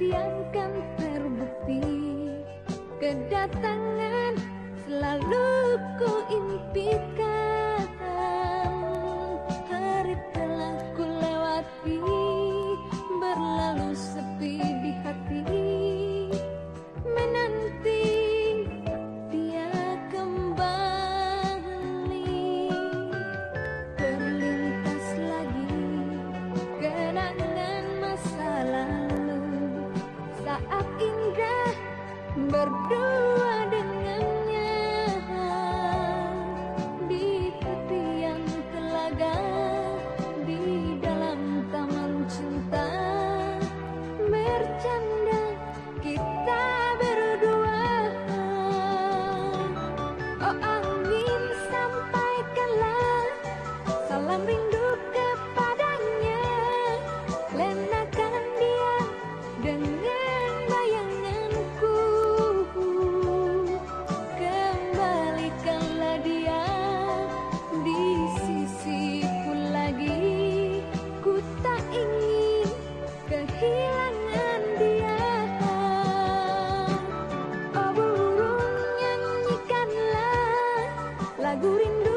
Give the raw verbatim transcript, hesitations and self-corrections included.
yang kan terbukti. Kedatangan selalu ku impikan. Hari telah ku lewati, berlalu sepi di hati, menanti dia kembali. Terlintas lagi kenangan masa lalu, saat indah berdua dengannya di tepian telaga, di dalam taman cinta, bercanda kita berdua. Oh angin, sampaikanlah salam rindu kepadanya, lenakan dia dengan bayanganku, kembalikanlah dia di sisiku lagi. Ku tak ingin kehilangan dia. Oh burung, nyanyikanlah lagu rindu